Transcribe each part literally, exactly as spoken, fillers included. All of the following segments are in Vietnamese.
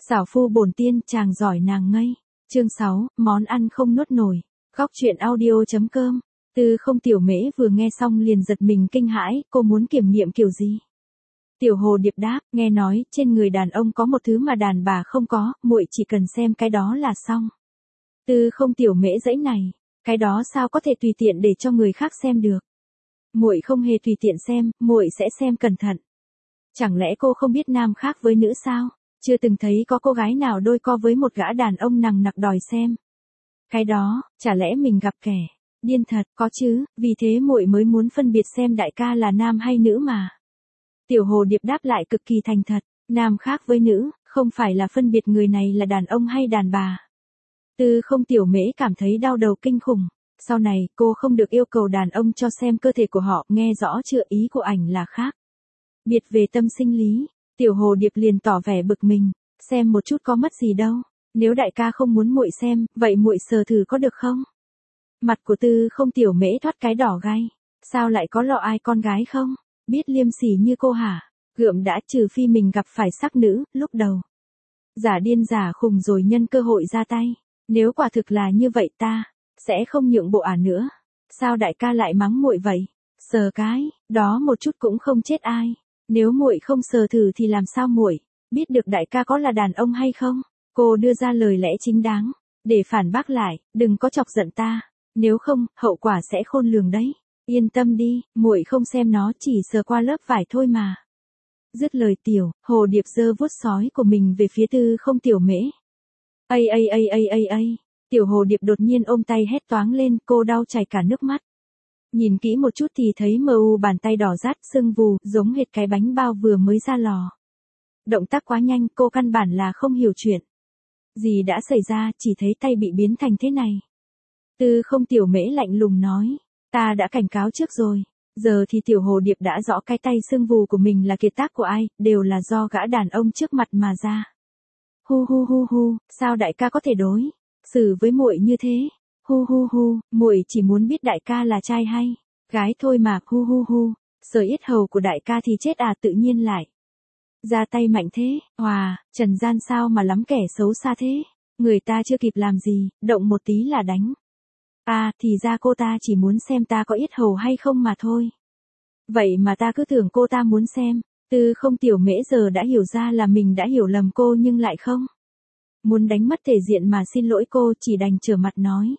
Xảo phu bổn tiên, chàng giỏi nàng ngây. Chương sáu, món ăn không nuốt nổi. Góc truyện audio.com. Tư Không Tiểu Mễ vừa nghe xong liền giật mình kinh hãi, cô muốn kiểm nghiệm kiểu gì? Tiểu Hồ Điệp đáp, nghe nói trên người đàn ông có một thứ mà đàn bà không có, muội chỉ cần xem cái đó là xong. Tư Không Tiểu Mễ giãy này, cái đó sao có thể tùy tiện để cho người khác xem được? Muội không hề tùy tiện xem, muội sẽ xem cẩn thận. Chẳng lẽ cô không biết nam khác với nữ sao? Chưa từng thấy có cô gái nào đôi co với một gã đàn ông nằng nặc đòi xem. Cái đó, chả lẽ mình gặp kẻ điên thật, có chứ, vì thế muội mới muốn phân biệt xem đại ca là nam hay nữ mà. Tiểu Hồ Điệp đáp lại cực kỳ thành thật, nam khác với nữ, không phải là phân biệt người này là đàn ông hay đàn bà. Tư Không Tiểu Mễ cảm thấy đau đầu kinh khủng. Sau này, cô không được yêu cầu đàn ông cho xem cơ thể của họ, nghe rõ chưa, ý của ảnh là khác. Biệt về tâm sinh lý, Tiểu Hồ Điệp liền tỏ vẻ bực mình, xem một chút có mất gì đâu, nếu đại ca không muốn muội xem, vậy muội sờ thử có được không? Mặt của Tư Không Tiểu Mễ thoát cái đỏ gay, sao lại có lọ ai con gái không? Biết liêm sỉ như cô hả? Gượm đã, trừ phi mình gặp phải sắc nữ, lúc đầu. Giả điên giả khùng rồi nhân cơ hội ra tay, nếu quả thực là như vậy ta sẽ không nhượng bộ à nữa. Sao đại ca lại mắng muội vậy? Sờ cái, đó một chút cũng không chết ai. Nếu muội không sờ thử thì làm sao muội biết được đại ca có là đàn ông hay không? Cô đưa ra lời lẽ chính đáng, để phản bác lại, đừng có chọc giận ta, nếu không, hậu quả sẽ khôn lường đấy. Yên tâm đi, muội không xem nó, chỉ sờ qua lớp vải thôi mà. Dứt lời Tiểu Hồ Điệp giơ vuốt sói của mình về phía Tư Không Tiểu Mễ. Ây ây ây ây ây ây, Tiểu Hồ Điệp đột nhiên ôm tay hét toáng lên, cô đau chảy cả nước mắt. Nhìn kỹ một chút thì thấy mờ u bàn tay đỏ rát sưng vù, giống hệt cái bánh bao vừa mới ra lò. Động tác quá nhanh, cô căn bản là không hiểu chuyện gì đã xảy ra, chỉ thấy tay bị biến thành thế này. Tư Không Tiểu Mễ lạnh lùng nói, ta đã cảnh cáo trước rồi, giờ thì Tiểu Hồ Điệp đã rõ cái tay sưng vù của mình là kiệt tác của ai, đều là do gã đàn ông trước mặt mà ra. Hu hu hu hu, sao đại ca có thể đối xử với muội như thế? Hu hu hu, muội chỉ muốn biết đại ca là trai hay gái thôi mà. Hu hu hu, sờ yết hầu của đại ca thì chết à, tự nhiên lại ra tay mạnh thế. Hòa, trần gian sao mà lắm kẻ xấu xa thế, người ta chưa kịp làm gì, động một tí là đánh. À, thì ra cô ta chỉ muốn xem ta có yết hầu hay không mà thôi. Vậy mà ta cứ tưởng cô ta muốn xem. Tư Không Tiểu Mễ giờ đã hiểu ra là mình đã hiểu lầm cô nhưng lại không muốn đánh mất thể diện mà xin lỗi cô, chỉ đành trở mặt nói.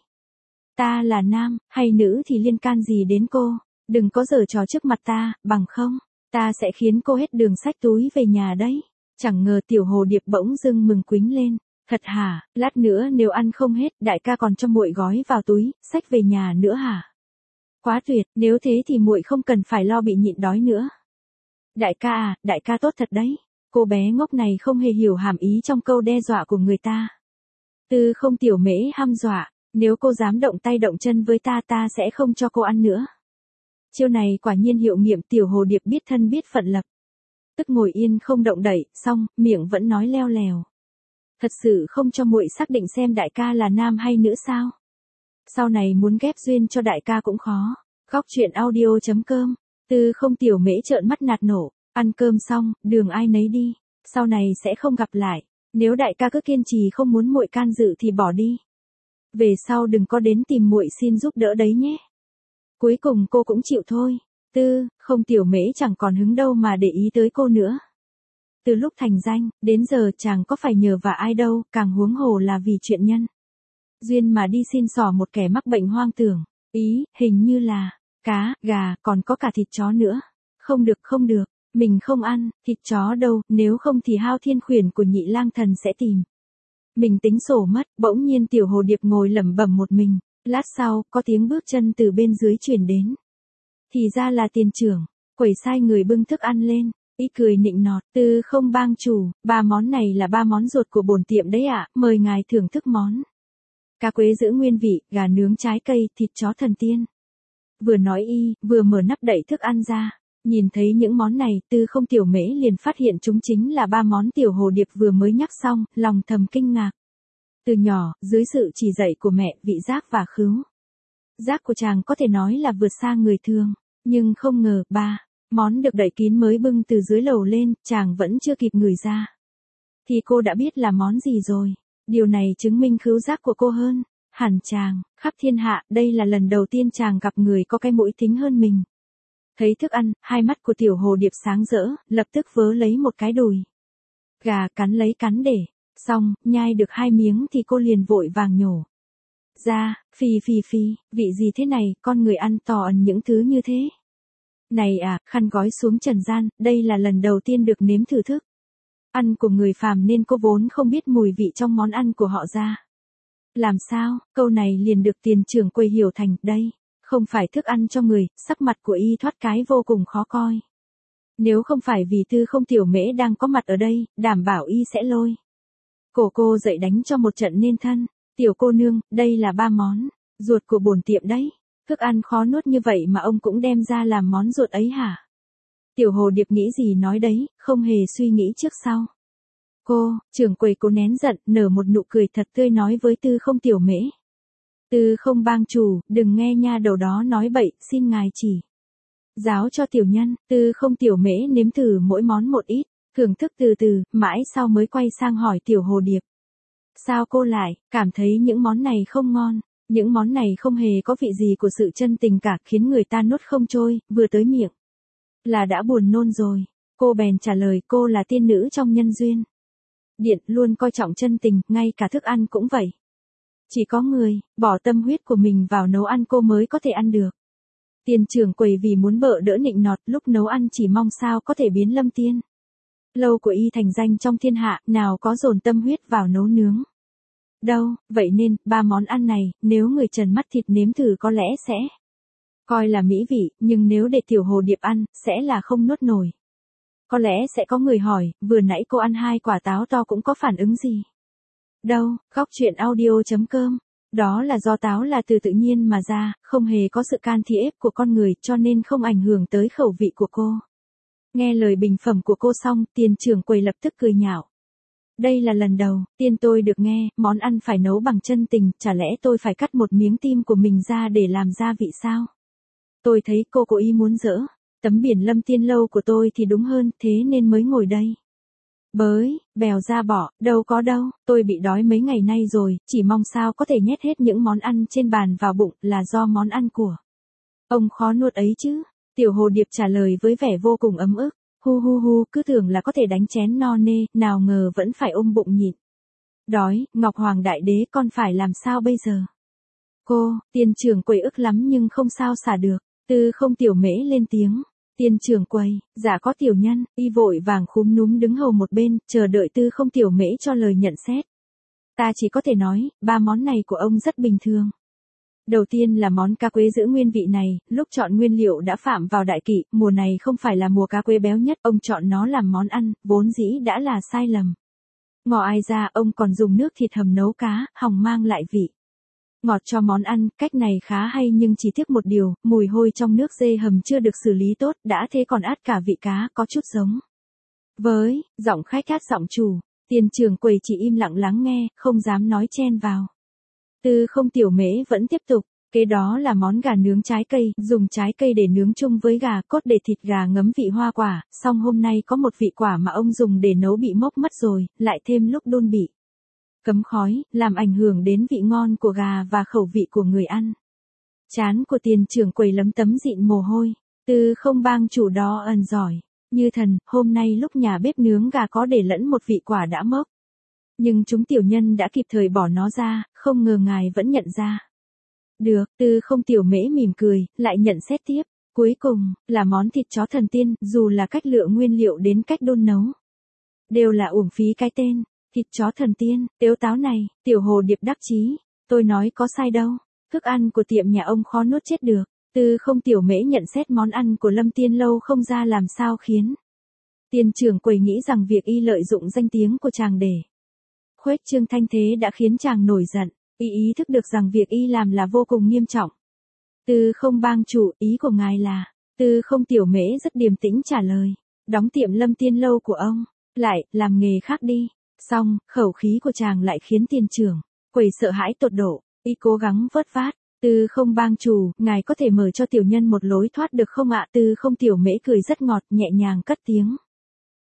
Ta là nam, hay nữ thì liên can gì đến cô, đừng có giở trò trước mặt ta, bằng không, ta sẽ khiến cô hết đường xách túi về nhà đấy. Chẳng ngờ Tiểu Hồ Điệp bỗng dưng mừng quính lên, thật hả, lát nữa nếu ăn không hết, đại ca còn cho muội gói vào túi, xách về nhà nữa hả? Quá tuyệt, nếu thế thì muội không cần phải lo bị nhịn đói nữa. Đại ca à, đại ca tốt thật đấy. Cô bé ngốc này không hề hiểu hàm ý trong câu đe dọa của người ta. Tư Không Tiểu Mễ hăm dọa, nếu cô dám động tay động chân với ta, ta sẽ không cho cô ăn nữa. Chiêu này quả nhiên hiệu nghiệm. Tiểu Hồ Điệp biết thân biết phận lập tức ngồi yên không động đậy, xong, miệng vẫn nói leo lèo. Thật sự không cho muội xác định xem đại ca là nam hay nữ sao? Sau này muốn ghép duyên cho đại ca cũng khó. Góc truyện audio.com. Tư Không Tiểu Mễ trợn mắt nạt nổ, ăn cơm xong, đường ai nấy đi, sau này sẽ không gặp lại, nếu đại ca cứ kiên trì không muốn muội can dự thì bỏ đi. Về sau đừng có đến tìm muội xin giúp đỡ đấy nhé. Cuối cùng cô cũng chịu thôi. Tư Không Tiểu Mễ chẳng còn hứng đâu mà để ý tới cô nữa. Từ lúc thành danh, đến giờ chàng có phải nhờ vả ai đâu, càng huống hồ là vì chuyện nhân duyên mà đi xin xỏ một kẻ mắc bệnh hoang tưởng. Ý, hình như là cá, gà, còn có cả thịt chó nữa. Không được không được, mình không ăn thịt chó đâu, nếu không thì Hao Thiên Khuyển của Nhị Lang Thần sẽ tìm mình tính sổ mất. Bỗng nhiên Tiểu Hồ Điệp ngồi lẩm bẩm một mình, lát sau, có tiếng bước chân từ bên dưới truyền đến. Thì ra là tiền trưởng, quẩy sai người bưng thức ăn lên, ý cười nịnh nọt. Tư Không bang chủ, ba món này là ba món ruột của bổn tiệm đấy ạ, mời ngài thưởng thức món cá quế giữ nguyên vị, gà nướng trái cây, thịt chó thần tiên. Vừa nói y, vừa mở nắp đậy thức ăn ra. Nhìn thấy những món này, Tư Không Tiểu Mễ liền phát hiện chúng chính là ba món Tiểu Hồ Điệp vừa mới nhắc xong, lòng thầm kinh ngạc. Từ nhỏ, dưới sự chỉ dạy của mẹ, vị giác và khứu giác của chàng có thể nói là vượt xa người thường. Nhưng không ngờ, ba món được đậy kín mới bưng từ dưới lầu lên, chàng vẫn chưa kịp ngửi ra thì cô đã biết là món gì rồi. Điều này chứng minh khứu giác của cô hơn hẳn chàng, khắp thiên hạ, đây là lần đầu tiên chàng gặp người có cái mũi thính hơn mình. Thấy thức ăn, hai mắt của tiểu hồ điệp sáng rỡ, lập tức vớ lấy một cái đùi gà cắn lấy cắn để, xong, nhai được hai miếng thì cô liền vội vàng nhổ ra, phì phì phì, vị gì thế này, con người ăn tò ẩn những thứ như thế. Này à, khăn gói xuống trần gian, đây là lần đầu tiên được nếm thử thức ăn của người phàm nên cô vốn không biết mùi vị trong món ăn của họ ra. Làm sao, câu này liền được tiền trưởng quầy hiểu thành, đây, không phải thức ăn cho người, sắc mặt của y thoát cái vô cùng khó coi. Nếu không phải vì Tư Không Tiểu Mễ đang có mặt ở đây, đảm bảo y sẽ lôi cổ cô dậy đánh cho một trận nên thân. Tiểu cô nương, đây là ba món ruột của bổn tiệm đấy. Thức ăn khó nuốt như vậy mà ông cũng đem ra làm món ruột ấy hả? Tiểu hồ điệp nghĩ gì nói đấy, không hề suy nghĩ trước sau. Cô, trưởng quầy cô nén giận, nở một nụ cười thật tươi nói với Tư Không Tiểu Mễ. Tư Không bang chủ, đừng nghe nha đầu đó nói bậy, xin ngài chỉ giáo cho tiểu nhân. Tư Không Tiểu Mễ nếm thử mỗi món một ít, thưởng thức từ từ, mãi sau mới quay sang hỏi tiểu hồ điệp. Sao cô lại, cảm thấy những món này không ngon? Những món này không hề có vị gì của sự chân tình cả, khiến người ta nuốt không trôi, vừa tới miệng là đã buồn nôn rồi. Cô bèn trả lời, cô là tiên nữ trong nhân duyên điện, luôn coi trọng chân tình, ngay cả thức ăn cũng vậy. Chỉ có người bỏ tâm huyết của mình vào nấu ăn cô mới có thể ăn được. Tiền trưởng quầy vì muốn bợ đỡ nịnh nọt, lúc nấu ăn chỉ mong sao có thể biến Lâm Tiên lâu của y thành danh trong thiên hạ, nào có dồn tâm huyết vào nấu nướng đâu. Vậy nên, ba món ăn này, nếu người trần mắt thịt nếm thử có lẽ sẽ coi là mỹ vị, nhưng nếu để tiểu hồ điệp ăn, sẽ là không nuốt nổi. Có lẽ sẽ có người hỏi, vừa nãy cô ăn hai quả táo to cũng có phản ứng gì? Đâu, góc truyện audio chấm com. Đó là do táo là từ tự nhiên mà ra, không hề có sự can thiệp của con người, cho nên không ảnh hưởng tới khẩu vị của cô. Nghe lời bình phẩm của cô xong, tiền trưởng quầy lập tức cười nhạo. Đây là lần đầu tiên tôi được nghe, món ăn phải nấu bằng chân tình, chả lẽ tôi phải cắt một miếng tim của mình ra để làm gia vị sao? Tôi thấy cô cố ý muốn dỡ tấm biển Lâm Tiên lâu của tôi thì đúng hơn, thế nên mới ngồi đây. Bới, bèo ra bỏ, đâu có đâu, tôi bị đói mấy ngày nay rồi, chỉ mong sao có thể nhét hết những món ăn trên bàn vào bụng, là do món ăn của ông khó nuốt ấy chứ. Tiểu hồ điệp trả lời với vẻ vô cùng ấm ức. Hu hu hu, cứ tưởng là có thể đánh chén no nê, nào ngờ vẫn phải ôm bụng nhịn đói. Ngọc Hoàng Đại Đế, con phải làm sao bây giờ? Cô, tiền trưởng quầy ức lắm nhưng không sao xả được. Tư Không Tiểu Mễ lên tiếng. Tiền trưởng quầy, dạ có tiểu nhân. Y vội vàng khúm núm đứng hầu một bên, chờ đợi Tư Không Tiểu Mễ cho lời nhận xét. Ta chỉ có thể nói, ba món này của ông rất bình thường. Đầu tiên là món cá quế giữ nguyên vị này, lúc chọn nguyên liệu đã phạm vào đại kỵ, mùa này không phải là mùa cá quế béo nhất, ông chọn nó làm món ăn, vốn dĩ đã là sai lầm. Ngọ ai ra, ông còn dùng nước thịt hầm nấu cá, hòng mang lại vị ngọt cho món ăn, cách này khá hay nhưng chỉ tiếc một điều, mùi hôi trong nước dê hầm chưa được xử lý tốt, đã thế còn át cả vị cá, có chút giống với giọng khách hát giọng chủ. Tiền trưởng quầy chỉ im lặng lắng nghe, không dám nói chen vào. Tư Không Tiểu Mễ vẫn tiếp tục. Kế đó là món gà nướng trái cây, dùng trái cây để nướng chung với gà cốt để thịt gà ngấm vị hoa quả, song hôm nay có một vị quả mà ông dùng để nấu bị mốc mất rồi, lại thêm lúc đun bị cấm khói, làm ảnh hưởng đến vị ngon của gà và khẩu vị của người ăn. Trán của tiền trưởng quầy lấm tấm dịn mồ hôi. Tư Không bang chủ đó ẩn giỏi như thần, hôm nay lúc nhà bếp nướng gà có để lẫn một vị quả đã mốc. Nhưng chúng tiểu nhân đã kịp thời bỏ nó ra, không ngờ ngài vẫn nhận ra. Được, Tư Không Tiểu Mễ mỉm cười, lại nhận xét tiếp. Cuối cùng, là món thịt chó thần tiên, dù là cách lựa nguyên liệu đến cách đun nấu. Đều là uổng phí cái tên, thịt chó thần tiên, tếu táo này, tiểu hồ điệp đắc chí. Tôi nói có sai đâu, thức ăn của tiệm nhà ông khó nuốt chết được. Tư Không Tiểu Mễ nhận xét món ăn của Lâm Tiên lâu không ra làm sao khiến tiền trưởng quầy nghĩ rằng việc y lợi dụng danh tiếng của chàng để khuếch trương thanh thế đã khiến chàng nổi giận. Y ý thức được rằng việc y làm là vô cùng nghiêm trọng. Tư Không bang chủ, ý của ngài là? Tư Không Tiểu Mễ rất điềm tĩnh trả lời. Đóng tiệm Lâm Tiên lâu của ông, lại, làm nghề khác đi. Xong, khẩu khí của chàng lại khiến tiền trưởng quầy sợ hãi tột độ. Y cố gắng vớt vát. Tư Không bang chủ, ngài có thể mở cho tiểu nhân một lối thoát được không ạ? Tư Không Tiểu Mễ cười rất ngọt, nhẹ nhàng cất tiếng.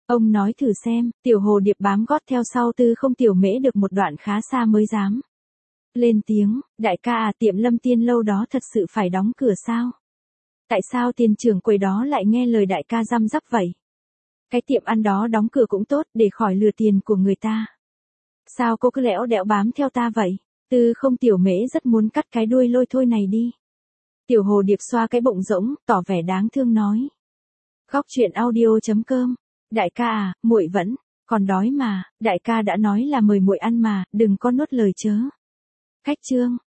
Ông nói thử xem, tiểu hồ điệp bám gót theo sau Tư Không Tiểu Mễ được một đoạn khá xa mới dám lên tiếng, đại ca à, tiệm Lâm Tiên lâu đó thật sự phải đóng cửa sao? Tại sao tiền trưởng quầy đó lại nghe lời đại ca răm rắp vậy? Cái tiệm ăn đó đóng cửa cũng tốt để khỏi lừa tiền của người ta. Sao cô cứ lẽo đẽo bám theo ta vậy? Tư Không Tiểu Mễ rất muốn cắt cái đuôi lôi thôi này đi. Tiểu hồ điệp xoa cái bụng rỗng, tỏ vẻ đáng thương nói. Góc truyện audio chấm com. Đại ca à, muội vẫn còn đói mà, đại ca đã nói là mời muội ăn mà, đừng có nuốt lời chớ. Cách chương